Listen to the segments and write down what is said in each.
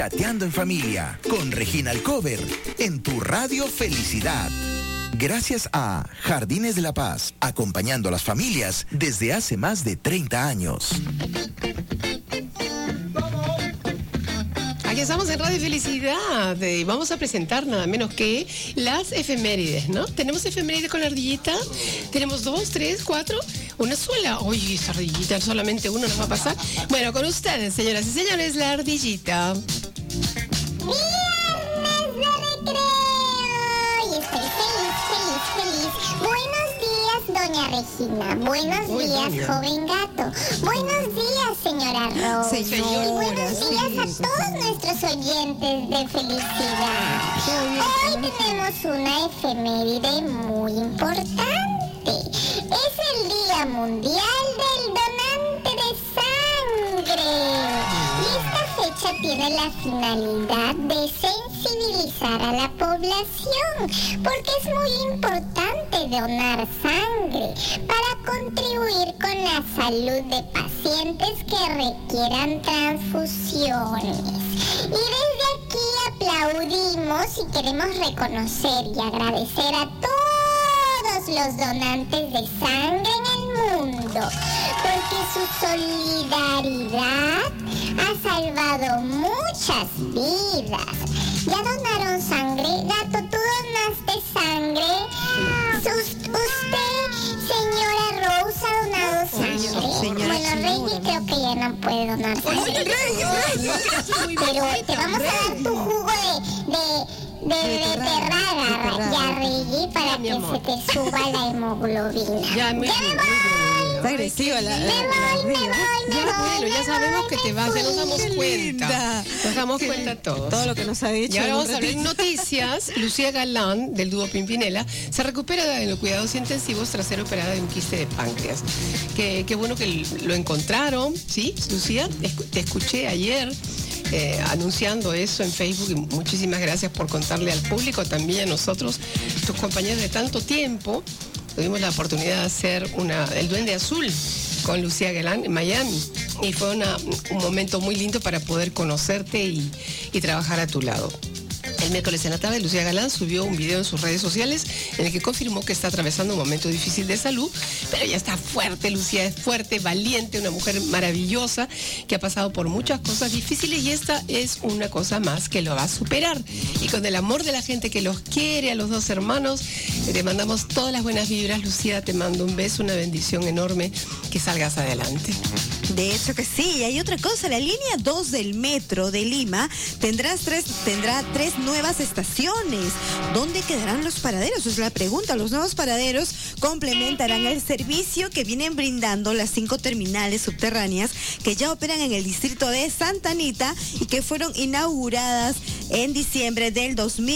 Chateando en familia con Regina Alcover en tu Radio Felicidad. Gracias a Jardines de la Paz, acompañando a las familias desde hace más de 30 años. Aquí estamos en Radio Felicidad y vamos a presentar nada menos que las efemérides, ¿no? Tenemos efemérides con la ardillita, tenemos 2, 3, 4, una sola. Oye, esa ardillita, solamente uno nos va a pasar. Bueno, con ustedes, señoras y señores, la ardillita. Viernes de recreo y estoy feliz. Buenos días, doña Regina. Buenos días, joven gato. Buenos días, señora Rose. Y buenos días a todos nuestros oyentes de felicidad. Hoy tenemos una efeméride muy importante. Es el Día Mundial del Donante de Sangre. Y esta fecha tiene la finalidad de sensibilizar a la población, porque es muy importante donar sangre para contribuir con la salud de pacientes que requieran transfusiones. Y desde aquí aplaudimos y queremos reconocer y agradecer a todos los donantes de sangre en el mundo, porque su solidaridad ha salvado muchas vidas. ¿Ya donaron sangre? Gato, ¿tú donaste sangre? ¿Usted, señora Rose, ha donado sangre? Bueno, Reggie creo que ya no puede donar sangre. Pero te vamos a dar tu jugo de beterraga, ya, Reggie, para que se te suba la hemoglobina. Ya me voy. Está agresiva la Me voy. Bueno, ya sabemos que te vas, ya nos damos cuenta. Nos damos cuenta todos. Todo lo que nos ha dicho. Y ahora vamos a ver noticias. Lucía Galán, del dúo Pimpinela, se recupera en los cuidados intensivos tras ser operada de un quiste de páncreas. Qué bueno que lo encontraron, ¿sí, Lucía? Te escuché ayer anunciando eso en Facebook y muchísimas gracias por contarle al público, también a nosotros, tus compañeros de tanto tiempo. Tuvimos la oportunidad de hacer el Duende Azul con Lucía Galán en Miami y fue un momento muy lindo para poder conocerte y trabajar a tu lado. El miércoles en la tarde, Lucía Galán subió un video en sus redes sociales en el que confirmó que está atravesando un momento difícil de salud, pero ya está fuerte. Lucía es fuerte, valiente, una mujer maravillosa que ha pasado por muchas cosas difíciles y esta es una cosa más que lo va a superar. Y con el amor de la gente que los quiere, a los dos hermanos, te mandamos todas las buenas vibras. Lucía, te mando un beso, una bendición enorme, que salgas adelante. De hecho que sí, y hay otra cosa, la línea 2 del metro de Lima tendrá tres nuevas estaciones. ¿Dónde quedarán los paraderos? Es la pregunta. Los nuevos paraderos complementarán el servicio que vienen brindando las 5 terminales subterráneas que ya operan en el distrito de Santa Anita y que fueron inauguradas en diciembre del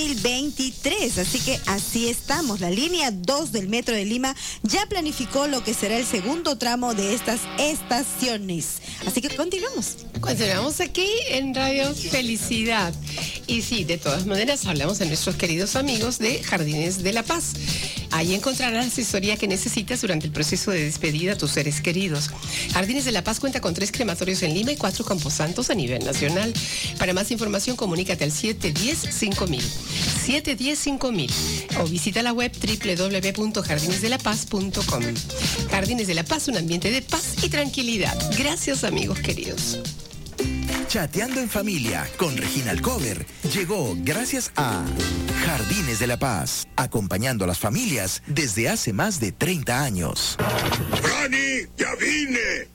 2023. Así que así estamos. La línea 2 del metro de Lima ya planificó lo que será el segundo tramo de estas estaciones. Así que continuamos. Continuamos aquí en Radio Felicidad. Y sí, de todas maneras hablamos de nuestros queridos amigos de Jardines de la Paz. Ahí encontrarás la asesoría que necesitas durante el proceso de despedida a tus seres queridos. Jardines de la Paz cuenta con 3 crematorios en Lima y 4 camposantos a nivel nacional. Para más información, comunícate al 710-5000. 710-5000. O visita la web www.jardinesdelapaz.com. Jardines de la Paz, un ambiente de paz y tranquilidad. Gracias, amigos queridos. Chateando en familia con Regina Alcover llegó gracias a Jardines de la Paz, acompañando a las familias desde hace más de 30 años. ¡Rani, ya vine!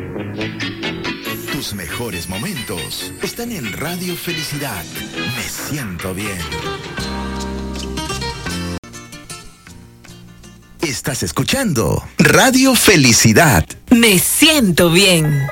Tus mejores momentos están en Radio Felicidad. Me siento bien. Estás escuchando Radio Felicidad. Me siento bien.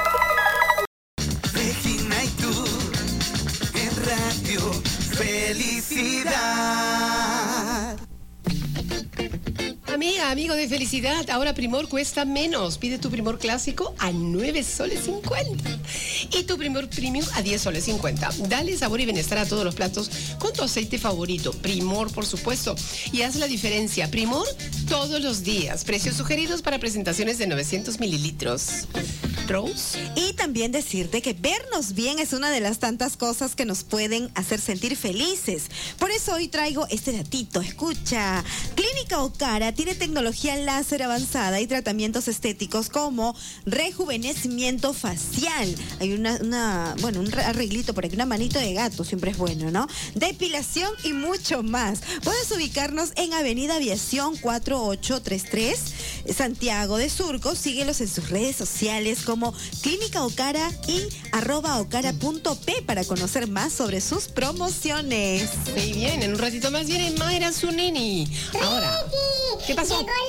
Amigo de Felicidad, ahora Primor cuesta menos. Pide tu Primor clásico a 9 soles 50 y tu Primor Premium a 10 soles 50. Dale sabor y bienestar a todos los platos con tu aceite favorito, Primor, por supuesto, y haz la diferencia. Primor todos los días. Precios sugeridos para presentaciones de 900 mililitros. Rose. Y también decirte que vernos bien es una de las tantas cosas que nos pueden hacer sentir felices. Por eso hoy traigo este datito. Escucha, Clínica Ocara tiene tecnología láser avanzada y tratamientos estéticos como rejuvenecimiento facial. Hay un arreglito por aquí, una manito de gato, siempre es bueno, ¿no? Depilación y mucho más. Puedes ubicarnos en Avenida Aviación 4833, Santiago de Surco. Síguelos en sus redes sociales como Clínica Ocara y @ocara.p para conocer más sobre sus promociones. Muy bien, en un ratito más viene Mayra Zunini. Ahora, ¿qué pasó? Llegó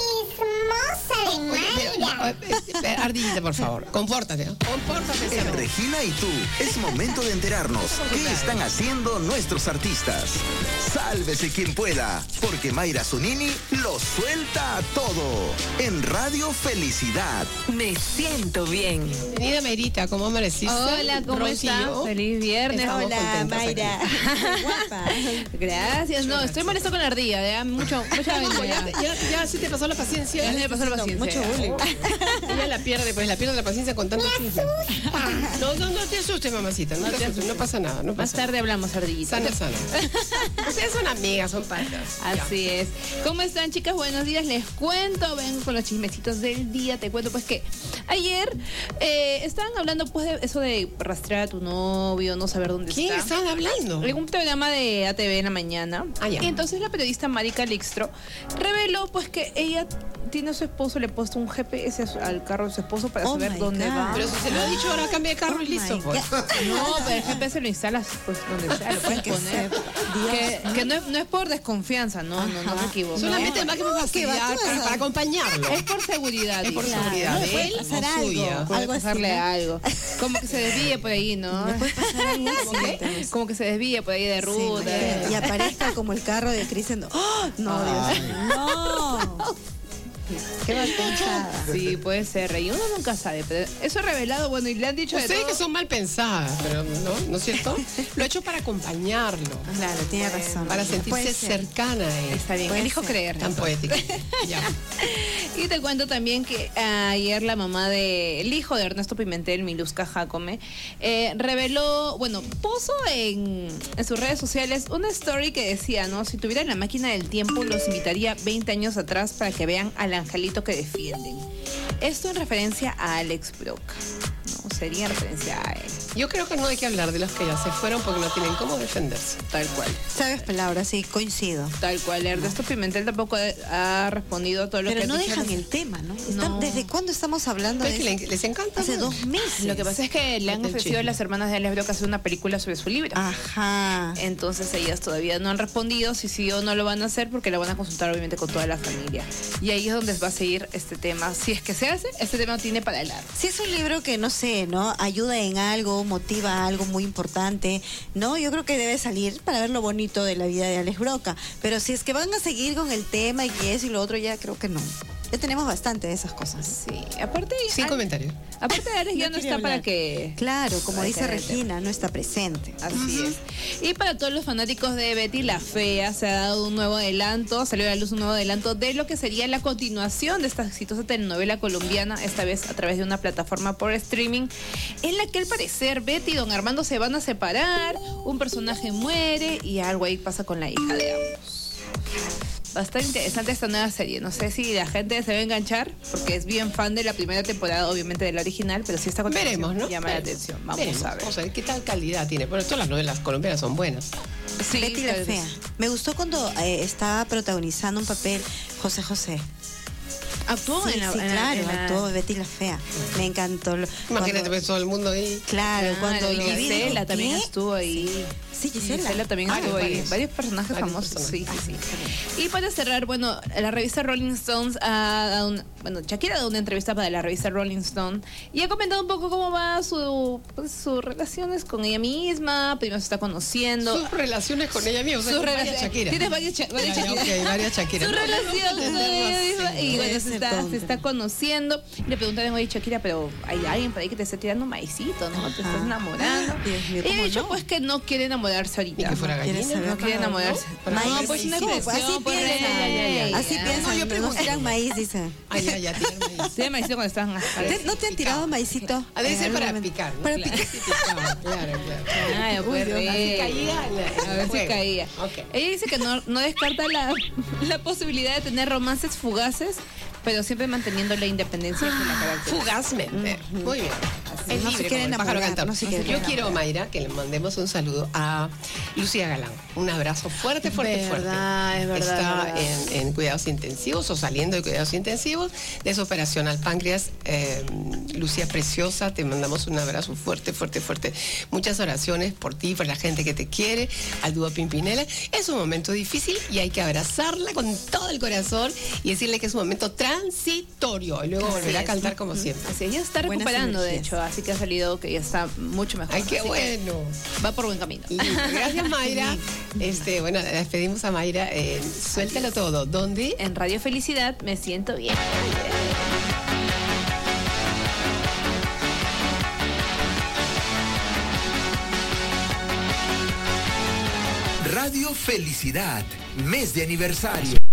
la chismosa de Mayra. Ardillita, por favor, compórtate, ¿no? Compórtate. En Regina y tú, es momento de enterarnos qué están haciendo nuestros artistas. Sálvese quien pueda, porque Mayra Zunini lo suelta a todo. En Radio Felicidad. Me siento bien. Bienvenida, Mayrita, ¿cómo amaneciste? Hola, ¿cómo Rosy y estás? yo Feliz viernes. estamos Hola, contentas Mayra. aquí. Guapa. Gracias. No, estoy molesta con la ardilla, mucha Ya se te pasó la paciencia. Ya se me pasó la paciencia. Mucho bullying. Ella la pierde la paciencia con tanto chisme. No te asustes, mamacita. No te asustes, no pasa nada. No Más pasa tarde hablamos, ardillita. Sana. Ustedes son amigas, son patas. Así es. ¿Cómo están, chicas? Buenos días. Les cuento, vengo con los chismecitos del día. Te cuento pues que ayer estaban hablando pues de eso de rastrear a tu novio, no saber dónde ¿Quién está. estaban hablando? En un programa de ATV en la mañana. Ya. Y entonces la periodista Mari Calixtro reveló pues que ella tiene a su esposo, le ha puesto un GPS al carro de su esposo para Oh saber my dónde God. va. Pero si se lo ha dicho, ahora cambia de carro y listo. my Pues. No, pero el GPS lo instalas pues donde sea, lo puedes Que poner. sepa. Que no es por desconfianza, no se equivoque. Solamente más que me fastidiar para acompañarlo. Es por seguridad. Es por dice. seguridad No de le puede él pasar o algo. suya. Puede Algo así, pasarle ¿no? algo. Como que se desvíe por ahí, ¿no? No puede pasar algo así, ¿Qué? entonces. Como que se desvíe por ahí de Sí, ruta. y aparezca como el carro de Cris en... ¡Oh! No, Dios mío. No. Qué mal pensada. Sí, puede ser. Y uno nunca sabe. Pero eso es revelado, bueno, y le han dicho de Ustedes todo. que son mal pensadas, pero ¿no es cierto? Lo he hecho para acompañarlo, Claro, tiene razón. para Puede sentirse ser. cercana a él. Está bien, Puede elijo ser. creer. Tan poética. Ya. Y te cuento también que ayer la mamá del hijo de Ernesto Pimentel, Miluska Jacome, reveló, puso en sus redes sociales una story que decía, ¿no? Si tuvieran la máquina del tiempo, los invitaría 20 años atrás para que vean al angelito que defienden. Esto en referencia a Alex Broca, ¿no? Sería en referencia a él. Yo creo que no hay que hablar de los que ya se fueron porque no tienen cómo defenderse. Tal cual. Sabes palabras, sí, coincido. Tal cual. Ernesto Pimentel tampoco ha respondido a todo lo Pero que no han dicho. dejan el tema, ¿no? No. ¿Desde cuándo estamos hablando Pero de es que eso? les encanta. Hace ¿no? 2 meses. Lo que pasa es que le han Del ofrecido a chisme. las hermanas de Alex Broca hacer una película sobre su libro. Ajá. Entonces ellas todavía no han respondido si sí o no lo van a hacer porque la van a consultar obviamente con toda la familia. Y ahí es donde va a seguir este tema. Si es que se hace, este tema no tiene para el largo. Si es un libro que, no sé, ¿no? Ayuda en algo, motiva algo muy importante, ¿no? Yo creo que debe salir para ver lo bonito de la vida de Alex Broca. Pero si es que van a seguir con el tema y que eso y lo otro, ya creo que no. Ya tenemos bastante de esas cosas. Sí, aparte... Sin comentarios. Aparte de Alex ya no quiere está para hablar. que... Claro, como para dice que- Regina, no está presente. Así es. Y para todos los fanáticos de Betty la Fea, se ha dado un nuevo adelanto, salió a la luz un nuevo adelanto de lo que sería la continuación de esta exitosa telenovela colombiana, esta vez a través de una plataforma por streaming, en la que al parecer Betty y Don Armando se van a separar, un personaje muere y algo ahí pasa con la hija de ambos. Bastante interesante esta nueva serie. No sé si la gente se va a enganchar, porque es bien fan de la primera temporada, obviamente de la original, pero sí esta continuación Veremos, ¿no? llama la Veremos. atención. Vamos Veremos. a ver. Vamos a ver qué tal calidad tiene. Bueno, todas las novelas colombianas son buenas. Sí, Betty la tal vez. Fea. Me gustó cuando estaba protagonizando un papel José José. Actuó Sí, en la... sí, en la- claro, en la- actuó Betty la Fea. Me encantó. Imagínate, Cuando- ves todo el mundo ahí. Claro, cuando y lo vi, Gisela digo, también ¿qué? estuvo ahí. Sí, Gisela. Gisela también Varios, estuvo ahí. varios. Varios personajes Varios famosos. personajes. Sí, sí. Y para cerrar, la revista Rolling Stones ha dado Shakira ha dado una entrevista para la revista Rolling Stone y ha comentado un poco cómo va sus relaciones con ella misma. Primero se está conociendo. Sus relaciones con ella misma. O sea, Sus con varias relaciones. Shakira. Tienes varias Ya, Shakira. ok, varias Shakira. Su relación con ella misma. Y Puede bueno, ser se tonto. está conociendo. Y le preguntaron, oye, Shakira, pero hay alguien por ahí que te esté tirando maicito, ¿no? Te estás enamorando. Dios mío, Y ¿cómo ha dicho no? pues que no quiere enamorarse enamorarse ahorita. Ni que fuera ¿Quieres gallina. saber? No quiere enamorarse. Maíz, No, pues una sí, expresión, así pues, piensan. Así No, piensan. yo No pregunto. tiran maíz, dice. Ay, ya, tiene maíz. Sí, me dice cuando estaban ¿No te han tirado maicito? A veces En para algún picar. ¿no? Para Claro, picar. sí picaba, claro. Ay, pues, Dios, así caía en el a ver si juego. caía. Ok. Ella dice que no descarta la posibilidad de tener romances fugaces, pero siempre manteniendo la independencia que la caracteriza. Fugazmente. Muy bien. Es No libre se quiere como el pájaro enamorar, cantor. no se quiere Yo quiero, Mayra, que le mandemos un saludo a Lucía Galán. Un abrazo fuerte, fuerte. Es verdad. Está en cuidados intensivos o saliendo de cuidados intensivos de su operación al páncreas. Lucía preciosa, te mandamos un abrazo fuerte. Muchas oraciones por ti, por la gente que te quiere, al dúo Pimpinela. Es un momento difícil y hay que abrazarla con todo el corazón y decirle que es un momento transitorio y luego volverá a cantar como siempre. Así, ella está Buenas recuperando, de energías. hecho, así que ha salido que ya está mucho mejor. Ay, qué Así que bueno. Va por buen camino. Listo. Gracias, Mayra. Bueno, la despedimos a Mayra. Suéltalo todo. ¿Dónde? En Radio Felicidad me siento bien. Radio Felicidad, mes de aniversario.